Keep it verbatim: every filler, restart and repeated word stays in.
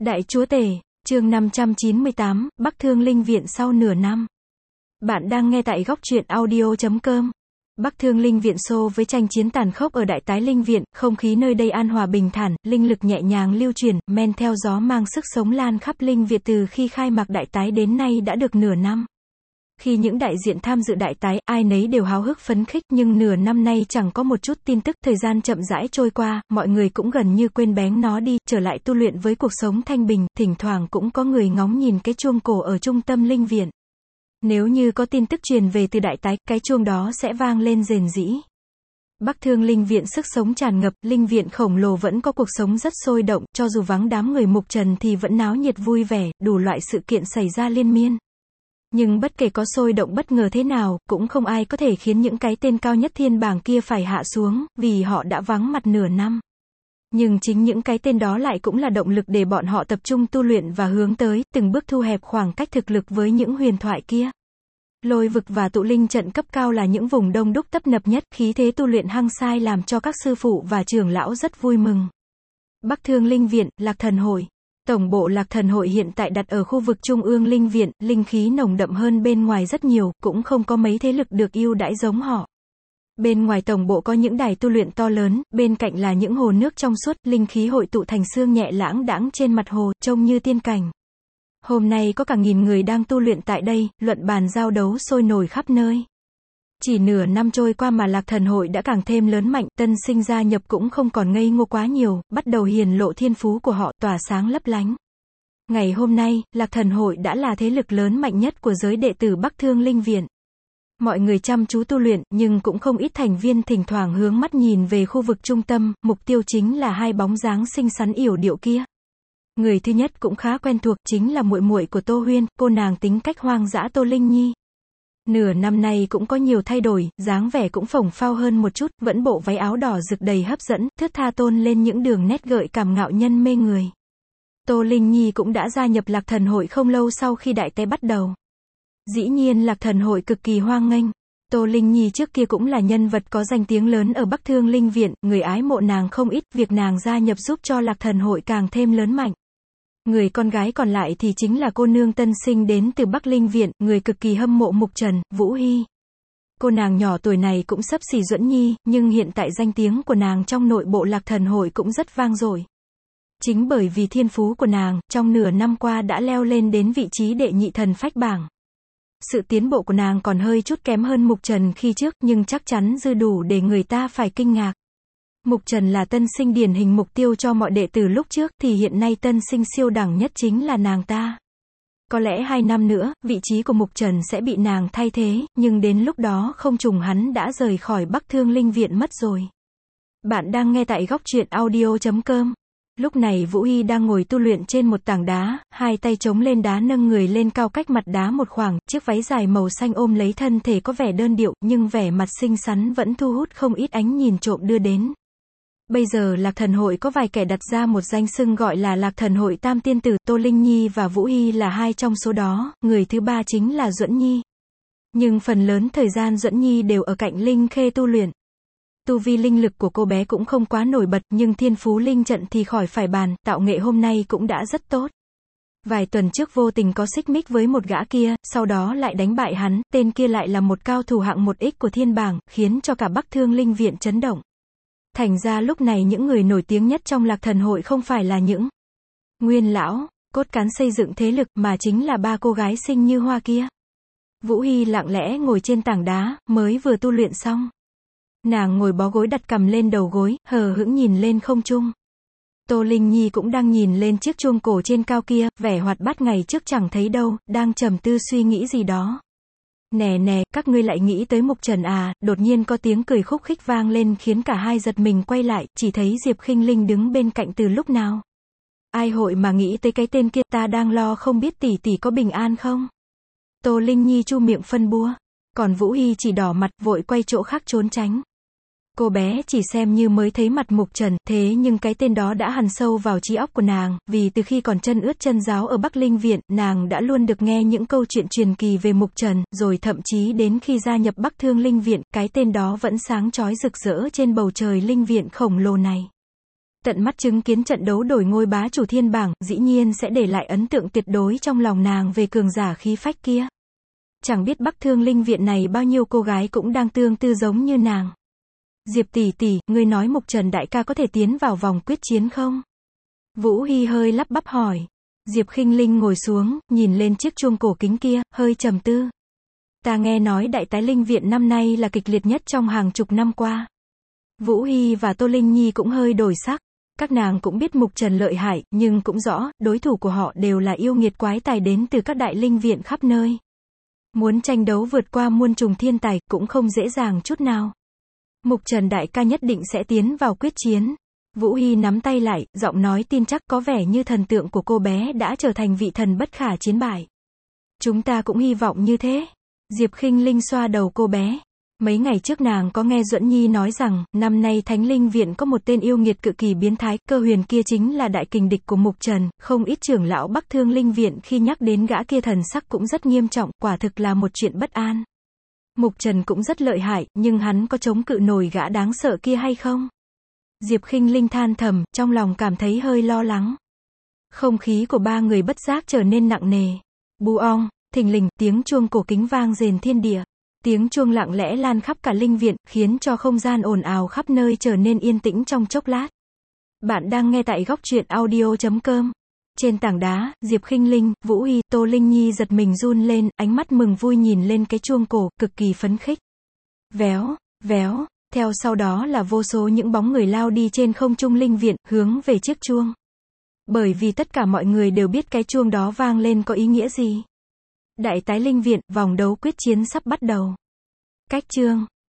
Đại Chúa Tể, chương năm trăm chín mươi tám, Bắc Thương Linh Viện sau nửa năm. Bạn đang nghe tại góc truyện audio chấm com. Bắc Thương Linh Viện xô với tranh chiến tàn khốc ở Đại Tái Linh Viện, không khí nơi đây an hòa bình thản, linh lực nhẹ nhàng lưu truyền, men theo gió mang sức sống lan khắp Linh Viện từ khi khai mạc Đại Tái đến nay đã được nửa năm. Khi những đại diện tham dự Đại Tái, ai nấy đều háo hức phấn khích, nhưng nửa năm nay chẳng có một chút tin tức, thời gian chậm rãi trôi qua, mọi người cũng gần như quên bén nó đi, trở lại tu luyện với cuộc sống thanh bình, thỉnh thoảng cũng có người ngóng nhìn cái chuông cổ ở trung tâm Linh Viện. Nếu như có tin tức truyền về từ Đại Tái, cái chuông đó sẽ vang lên rền rĩ. Bắc Thương Linh Viện sức sống tràn ngập, Linh Viện khổng lồ vẫn có cuộc sống rất sôi động, cho dù vắng đám người mục trần thì vẫn náo nhiệt vui vẻ, đủ loại sự kiện xảy ra liên miên. Nhưng bất kể có sôi động bất ngờ thế nào, cũng không ai có thể khiến những cái tên cao nhất thiên bảng kia phải hạ xuống, vì họ đã vắng mặt nửa năm. Nhưng chính những cái tên đó lại cũng là động lực để bọn họ tập trung tu luyện và hướng tới, từng bước thu hẹp khoảng cách thực lực với những huyền thoại kia. Lôi vực và tụ linh trận cấp cao là những vùng đông đúc tấp nập nhất, khí thế tu luyện hăng sai làm cho các sư phụ và trưởng lão rất vui mừng. Bắc Thương Linh Viện, Lạc Thần Hội. Tổng bộ Lạc Thần Hội hiện tại đặt ở khu vực trung ương Linh Viện, linh khí nồng đậm hơn bên ngoài rất nhiều, cũng không có mấy thế lực được ưu đãi giống họ. Bên ngoài tổng bộ có những đài tu luyện to lớn, bên cạnh là những hồ nước trong suốt, linh khí hội tụ thành sương nhẹ lãng đãng trên mặt hồ, trông như tiên cảnh. Hôm nay có cả nghìn người đang tu luyện tại đây, luận bàn giao đấu sôi nổi khắp nơi. Chỉ nửa năm trôi qua mà Lạc Thần Hội đã càng thêm lớn mạnh, tân sinh gia nhập cũng không còn ngây ngô quá nhiều, bắt đầu hiển lộ thiên phú của họ, tỏa sáng lấp lánh. Ngày hôm nay, Lạc Thần Hội đã là thế lực lớn mạnh nhất của giới đệ tử Bắc Thương Linh Viện. Mọi người chăm chú tu luyện, nhưng cũng không ít thành viên thỉnh thoảng hướng mắt nhìn về khu vực trung tâm, mục tiêu chính là hai bóng dáng xinh xắn yểu điệu kia. Người thứ nhất cũng khá quen thuộc, chính là muội muội của Tô Huyên, cô nàng tính cách hoang dã Tô Linh Nhi. Nửa năm nay cũng có nhiều thay đổi, dáng vẻ cũng phồng phao hơn một chút, vẫn bộ váy áo đỏ rực đầy hấp dẫn, thướt tha tôn lên những đường nét gợi cảm ngạo nhân mê người. Tô Linh Nhi cũng đã gia nhập Lạc Thần Hội không lâu sau khi Đại Tái bắt đầu. Dĩ nhiên Lạc Thần Hội cực kỳ hoan nghênh. Tô Linh Nhi trước kia cũng là nhân vật có danh tiếng lớn ở Bắc Thương Linh Viện, người ái mộ nàng không ít, việc nàng gia nhập giúp cho Lạc Thần Hội càng thêm lớn mạnh. Người con gái còn lại thì chính là cô nương tân sinh đến từ Bắc Linh Viện, người cực kỳ hâm mộ Mục Trần, Vũ Hy. Cô nàng nhỏ tuổi này cũng xấp xỉ Duẫn Nhi, nhưng hiện tại danh tiếng của nàng trong nội bộ Lạc Thần Hội cũng rất vang dội. Chính bởi vì thiên phú của nàng, trong nửa năm qua đã leo lên đến vị trí đệ nhị thần phách bảng. Sự tiến bộ của nàng còn hơi chút kém hơn Mục Trần khi trước, nhưng chắc chắn dư đủ để người ta phải kinh ngạc. Mục Trần là tân sinh điển hình mục tiêu cho mọi đệ tử lúc trước, thì hiện nay tân sinh siêu đẳng nhất chính là nàng ta. Có lẽ hai năm nữa, vị trí của Mục Trần sẽ bị nàng thay thế, nhưng đến lúc đó không trùng hắn đã rời khỏi Bắc Thương Linh Viện mất rồi. Bạn đang nghe tại góc truyện audio chấm com. Lúc này Vũ Hy đang ngồi tu luyện trên một tảng đá, hai tay chống lên đá nâng người lên cao cách mặt đá một khoảng, chiếc váy dài màu xanh ôm lấy thân thể có vẻ đơn điệu, nhưng vẻ mặt xinh xắn vẫn thu hút không ít ánh nhìn trộm đưa đến. Bây giờ Lạc Thần Hội có vài kẻ đặt ra một danh xưng gọi là Lạc Thần Hội Tam Tiên Tử, Tô Linh Nhi và Vũ Hy là hai trong số đó, người thứ ba chính là Duẫn Nhi. Nhưng phần lớn thời gian Duẫn Nhi đều ở cạnh Linh Khê tu luyện. Tu vi linh lực của cô bé cũng không quá nổi bật, nhưng thiên phú linh trận thì khỏi phải bàn, tạo nghệ hôm nay cũng đã rất tốt. Vài tuần trước vô tình có xích mích với một gã kia, sau đó lại đánh bại hắn, tên kia lại là một cao thủ hạng một x của thiên bảng, khiến cho cả Bắc Thương Linh Viện chấn động. Thành ra lúc này những người nổi tiếng nhất trong Lạc Thần Hội không phải là những nguyên lão, cốt cán xây dựng thế lực, mà chính là ba cô gái xinh như hoa kia. Vũ Hy lặng lẽ ngồi trên tảng đá, mới vừa tu luyện xong. Nàng ngồi bó gối đặt cằm lên đầu gối, hờ hững nhìn lên không trung. Tô Linh Nhi cũng đang nhìn lên chiếc chuông cổ trên cao kia, vẻ hoạt bát ngày trước chẳng thấy đâu, đang trầm tư suy nghĩ gì đó. Nè nè, các ngươi lại nghĩ tới Mục Trần à? Đột nhiên có tiếng cười khúc khích vang lên khiến cả hai giật mình quay lại, chỉ thấy Diệp Khinh Linh đứng bên cạnh từ lúc nào. Ai hội mà nghĩ tới cái tên kia, ta đang lo không biết tỷ tỷ có bình an không? Tô Linh Nhi chu miệng phân bua, còn Vũ Hy chỉ đỏ mặt vội quay chỗ khác trốn tránh. Cô bé chỉ xem như mới thấy mặt Mục Trần, thế nhưng cái tên đó đã hằn sâu vào trí óc của nàng, vì từ khi còn chân ướt chân ráo ở Bắc Linh Viện, nàng đã luôn được nghe những câu chuyện truyền kỳ về Mục Trần, rồi thậm chí đến khi gia nhập Bắc Thương Linh Viện, cái tên đó vẫn sáng chói rực rỡ trên bầu trời Linh Viện khổng lồ này. Tận mắt chứng kiến trận đấu đổi ngôi bá chủ thiên bảng, dĩ nhiên sẽ để lại ấn tượng tuyệt đối trong lòng nàng về cường giả khí phách kia. Chẳng biết Bắc Thương Linh Viện này bao nhiêu cô gái cũng đang tương tư giống như nàng. Diệp tỷ tỷ, ngươi nói Mục Trần đại ca có thể tiến vào vòng quyết chiến không? Vũ Hy hơi lắp bắp hỏi. Diệp Khinh Linh ngồi xuống, nhìn lên chiếc chuông cổ kính kia, hơi trầm tư. Ta nghe nói Đại Tái Linh Viện năm nay là kịch liệt nhất trong hàng chục năm qua. Vũ Hy và Tô Linh Nhi cũng hơi đổi sắc. Các nàng cũng biết Mục Trần lợi hại, nhưng cũng rõ, đối thủ của họ đều là yêu nghiệt quái tài đến từ các đại linh viện khắp nơi. Muốn tranh đấu vượt qua muôn trùng thiên tài, cũng không dễ dàng chút nào. Mục Trần đại ca nhất định sẽ tiến vào quyết chiến. Vũ Hy nắm tay lại, giọng nói tin chắc, có vẻ như thần tượng của cô bé đã trở thành vị thần bất khả chiến bại. Chúng ta cũng hy vọng như thế. Diệp Khinh Linh xoa đầu cô bé. Mấy ngày trước nàng có nghe Duẫn Nhi nói rằng, năm nay Thánh Linh Viện có một tên yêu nghiệt cực kỳ biến thái, Cơ Huyền kia chính là đại kình địch của Mục Trần, không ít trưởng lão Bắc Thương Linh Viện khi nhắc đến gã kia thần sắc cũng rất nghiêm trọng, quả thực là một chuyện bất an. Mục Trần cũng rất lợi hại, nhưng hắn có chống cự nổi gã đáng sợ kia hay không? Diệp Khinh Linh than thầm, trong lòng cảm thấy hơi lo lắng. Không khí của ba người bất giác trở nên nặng nề. Bu ong, thình lình, tiếng chuông cổ kính vang rền thiên địa. Tiếng chuông lặng lẽ lan khắp cả linh viện, khiến cho không gian ồn ào khắp nơi trở nên yên tĩnh trong chốc lát. Bạn đang nghe tại góc truyện audio chấm com. Trên tảng đá, Diệp Khinh Linh, Vũ Hy, Tô Linh Nhi giật mình run lên, ánh mắt mừng vui nhìn lên cái chuông cổ, cực kỳ phấn khích. Véo, véo, theo sau đó là vô số những bóng người lao đi trên không trung linh viện, hướng về chiếc chuông. Bởi vì tất cả mọi người đều biết cái chuông đó vang lên có ý nghĩa gì. Đại Tái Linh Viện, vòng đấu quyết chiến sắp bắt đầu. Cách chương